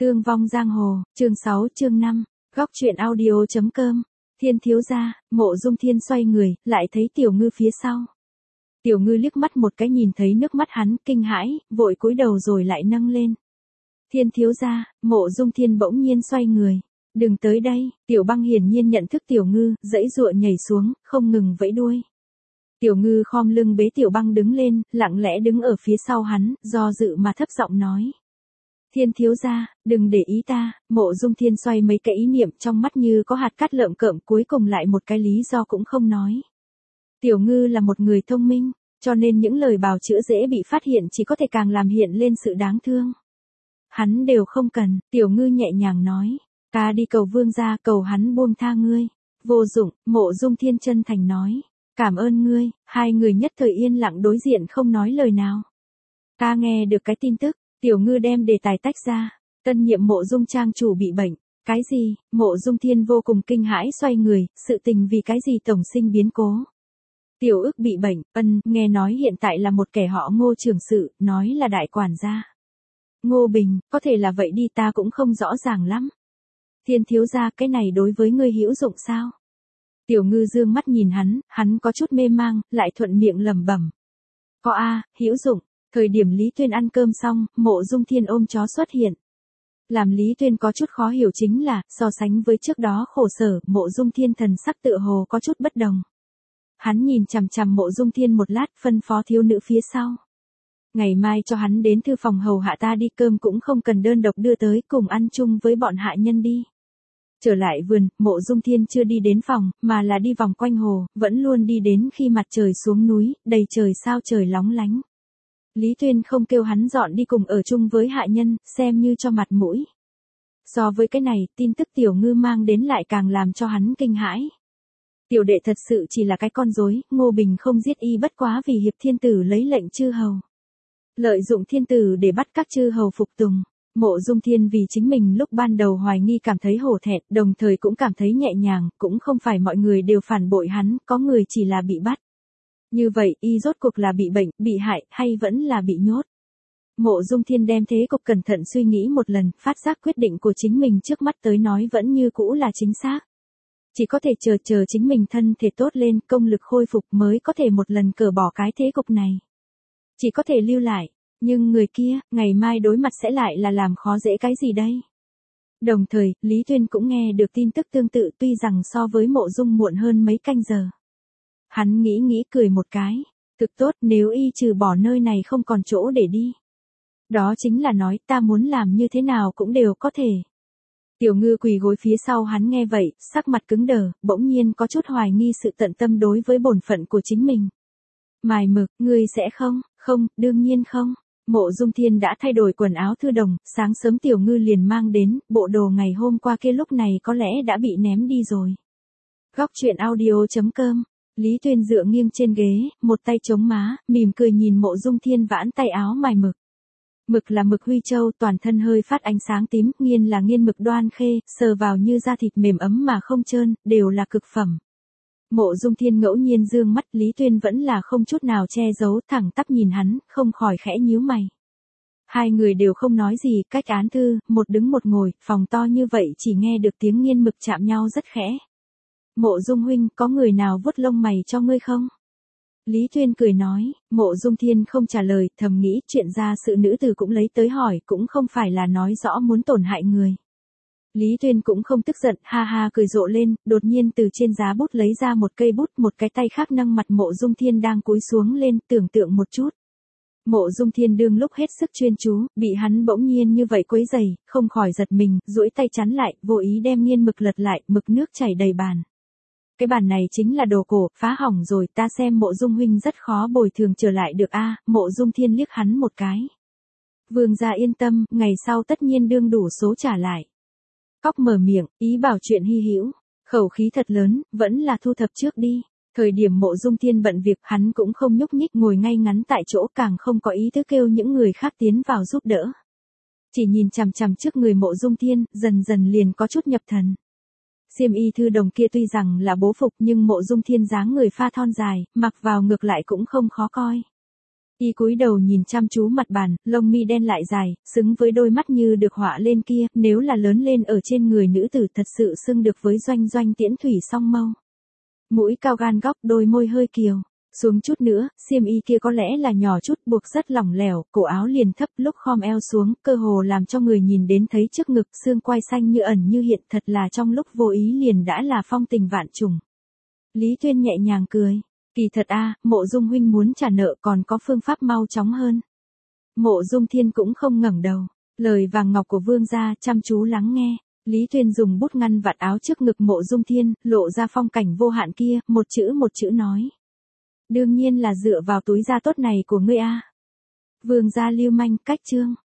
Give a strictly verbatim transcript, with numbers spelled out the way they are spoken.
Tương vong giang hồ, chương sáu chương năm, góc truyện audio chấm com. Thiên thiếu gia, Mộ Dung Thiên xoay người, lại thấy Tiểu Ngư phía sau. Tiểu Ngư liếc mắt một cái nhìn thấy nước mắt hắn, kinh hãi, vội cúi đầu rồi lại nâng lên. Thiên thiếu gia, Mộ Dung Thiên bỗng nhiên xoay người. Đừng tới đây, Tiểu Băng hiển nhiên nhận thức Tiểu Ngư, giãy giụa nhảy xuống, không ngừng vẫy đuôi. Tiểu Ngư khom lưng bế Tiểu Băng đứng lên, lặng lẽ đứng ở phía sau hắn, do dự mà thấp giọng nói. Thiên thiếu gia, đừng để ý ta. Mộ Dung Thiên xoay mấy cái ý niệm trong mắt như có hạt cát lợm cợm, cuối cùng lại một cái lý do cũng không nói. Tiểu Ngư là một người thông minh, cho nên những lời bào chữa dễ bị phát hiện chỉ có thể càng làm hiện lên sự đáng thương. Hắn đều không cần, Tiểu Ngư nhẹ nhàng nói. Ta đi cầu vương gia, cầu hắn buông tha ngươi. Vô dụng, Mộ Dung Thiên chân thành nói. Cảm ơn ngươi. Hai người nhất thời yên lặng đối diện không nói lời nào. Ta nghe được cái tin tức. Tiểu Ngư đem đề tài tách ra. Tân nhiệm Mộ Dung trang chủ bị bệnh. Cái gì? Mộ Dung Thiên vô cùng kinh hãi xoay người, sự tình vì cái gì tổng sinh biến cố. Tiểu Ức bị bệnh, ân, nghe nói hiện tại là một kẻ họ Ngô trưởng sự, nói là đại quản gia. Ngô Bình, có thể là vậy đi, ta cũng không rõ ràng lắm. Thiên thiếu gia, cái này đối với ngươi hữu dụng sao? Tiểu Ngư dương mắt nhìn hắn, hắn có chút mê mang, lại thuận miệng lẩm bẩm. Có a, hữu dụng. Thời điểm Lý Tuyên ăn cơm xong, Mộ Dung Thiên ôm chó xuất hiện. Làm Lý Tuyên có chút khó hiểu chính là, so sánh với trước đó khổ sở, Mộ Dung Thiên thần sắc tựa hồ có chút bất đồng. Hắn nhìn chằm chằm Mộ Dung Thiên một lát, phân phó thiếu nữ phía sau. Ngày mai cho hắn đến thư phòng hầu hạ ta đi, cơm cũng không cần đơn độc đưa tới, cùng ăn chung với bọn hạ nhân đi. Trở lại vườn, Mộ Dung Thiên chưa đi đến phòng, mà là đi vòng quanh hồ, vẫn luôn đi đến khi mặt trời xuống núi, đầy trời sao trời lóng lánh. Lý Tuyên không kêu hắn dọn đi cùng ở chung với hạ nhân, xem như cho mặt mũi. So với cái này, tin tức Tiểu Ngư mang đến lại càng làm cho hắn kinh hãi. Tiểu đệ thật sự chỉ là cái con rối, Ngô Bình không giết y bất quá vì hiệp thiên tử lấy lệnh chư hầu. Lợi dụng thiên tử để bắt các chư hầu phục tùng. Mộ Dung Thiên vì chính mình lúc ban đầu hoài nghi cảm thấy hổ thẹn, đồng thời cũng cảm thấy nhẹ nhàng, cũng không phải mọi người đều phản bội hắn, có người chỉ là bị bắt. Như vậy, y rốt cuộc là bị bệnh, bị hại, hay vẫn là bị nhốt? Mộ Dung Thiên đem thế cục cẩn thận suy nghĩ một lần, phát giác quyết định của chính mình trước mắt tới nói vẫn như cũ là chính xác. Chỉ có thể chờ chờ chính mình thân thể tốt lên, công lực khôi phục mới có thể một lần cởi bỏ cái thế cục này. Chỉ có thể lưu lại, nhưng người kia, ngày mai đối mặt sẽ lại là làm khó dễ cái gì đây? Đồng thời, Lý Tuyên cũng nghe được tin tức tương tự, tuy rằng so với Mộ Dung muộn hơn mấy canh giờ. Hắn nghĩ nghĩ cười một cái, thực tốt, nếu y trừ bỏ nơi này không còn chỗ để đi. Đó chính là nói, ta muốn làm như thế nào cũng đều có thể. Tiểu Ngư quỳ gối phía sau hắn nghe vậy, sắc mặt cứng đờ, bỗng nhiên có chút hoài nghi sự tận tâm đối với bổn phận của chính mình. Mài mực, ngươi sẽ không? Không, đương nhiên không. Mộ Dung Thiên đã thay đổi quần áo thư đồng, sáng sớm Tiểu Ngư liền mang đến, bộ đồ ngày hôm qua kia lúc này có lẽ đã bị ném đi rồi. Góc truyện audio chấm com. Lý Tuyên dựa nghiêng trên ghế, một tay chống má, mỉm cười nhìn Mộ Dung Thiên vãn tay áo mài mực. Mực là mực Huy Châu, toàn thân hơi phát ánh sáng tím, nghiên là nghiên mực đoan khê, sờ vào như da thịt mềm ấm mà không trơn, đều là cực phẩm. Mộ Dung Thiên ngẫu nhiên dương mắt, Lý Tuyên vẫn là không chút nào che giấu, thẳng tắp nhìn hắn, không khỏi khẽ nhíu mày. Hai người đều không nói gì, cách án thư, một đứng một ngồi, phòng to như vậy chỉ nghe được tiếng nghiên mực chạm nhau rất khẽ. Mộ Dung huynh, có người nào vuốt lông mày cho ngươi không? Lý Tuyên cười nói. Mộ Dung Thiên không trả lời, thầm nghĩ chuyện ra sự nữ tử cũng lấy tới hỏi, cũng không phải là nói rõ muốn tổn hại người. Lý Tuyên cũng không tức giận, ha ha cười rộ lên, đột nhiên từ trên giá bút lấy ra một cây bút, một cái tay khác nâng mặt Mộ Dung Thiên đang cúi xuống lên, tưởng tượng một chút. Mộ Dung Thiên đương lúc hết sức chuyên chú, bị hắn bỗng nhiên như vậy quấy rầy, không khỏi giật mình, duỗi tay chắn lại, vô ý đem nghiên mực lật lại, mực nước chảy đầy bàn. Cái bàn này chính là đồ cổ, phá hỏng rồi, ta xem Mộ Dung huynh rất khó bồi thường trở lại được a. Mộ Dung Thiên liếc hắn một cái. Vương gia yên tâm, ngày sau tất nhiên đương đủ số trả lại. Cóc mở miệng, ý bảo chuyện hy hữu, khẩu khí thật lớn, vẫn là thu thập trước đi. Thời điểm Mộ Dung Thiên bận việc, hắn cũng không nhúc nhích, ngồi ngay ngắn tại chỗ, càng không có ý thức kêu những người khác tiến vào giúp đỡ. Chỉ nhìn chằm chằm trước người Mộ Dung Thiên, dần dần liền có chút nhập thần. Xiêm y thư đồng kia tuy rằng là bố phục nhưng Mộ Dung Thiên dáng người pha thon dài, mặc vào ngược lại cũng không khó coi. Y cúi đầu nhìn chăm chú mặt bàn, lông mi đen lại dài, xứng với đôi mắt như được họa lên kia, nếu là lớn lên ở trên người nữ tử thật sự xưng được với doanh doanh tiễn thủy song mâu. Mũi cao gan góc, đôi môi hơi kiều. Xuống chút nữa, xiêm y kia có lẽ là nhỏ chút, buộc rất lỏng lẻo, cổ áo liền thấp, lúc khom eo xuống, cơ hồ làm cho người nhìn đến thấy trước ngực, xương quai xanh như ẩn như hiện, thật là trong lúc vô ý liền đã là phong tình vạn trùng. Lý Tuyên nhẹ nhàng cười. Kỳ thật a, Mộ Dung huynh muốn trả nợ còn có phương pháp mau chóng hơn. Mộ Dung Thiên cũng không ngẩng đầu, lời vàng ngọc của vương gia chăm chú lắng nghe. Lý Tuyên dùng bút ngăn vạt áo trước ngực Mộ Dung Thiên, lộ ra phong cảnh vô hạn kia, một chữ một chữ nói. Đương nhiên là dựa vào túi da tốt này của ngươi a. Vương gia lưu manh, cách chương.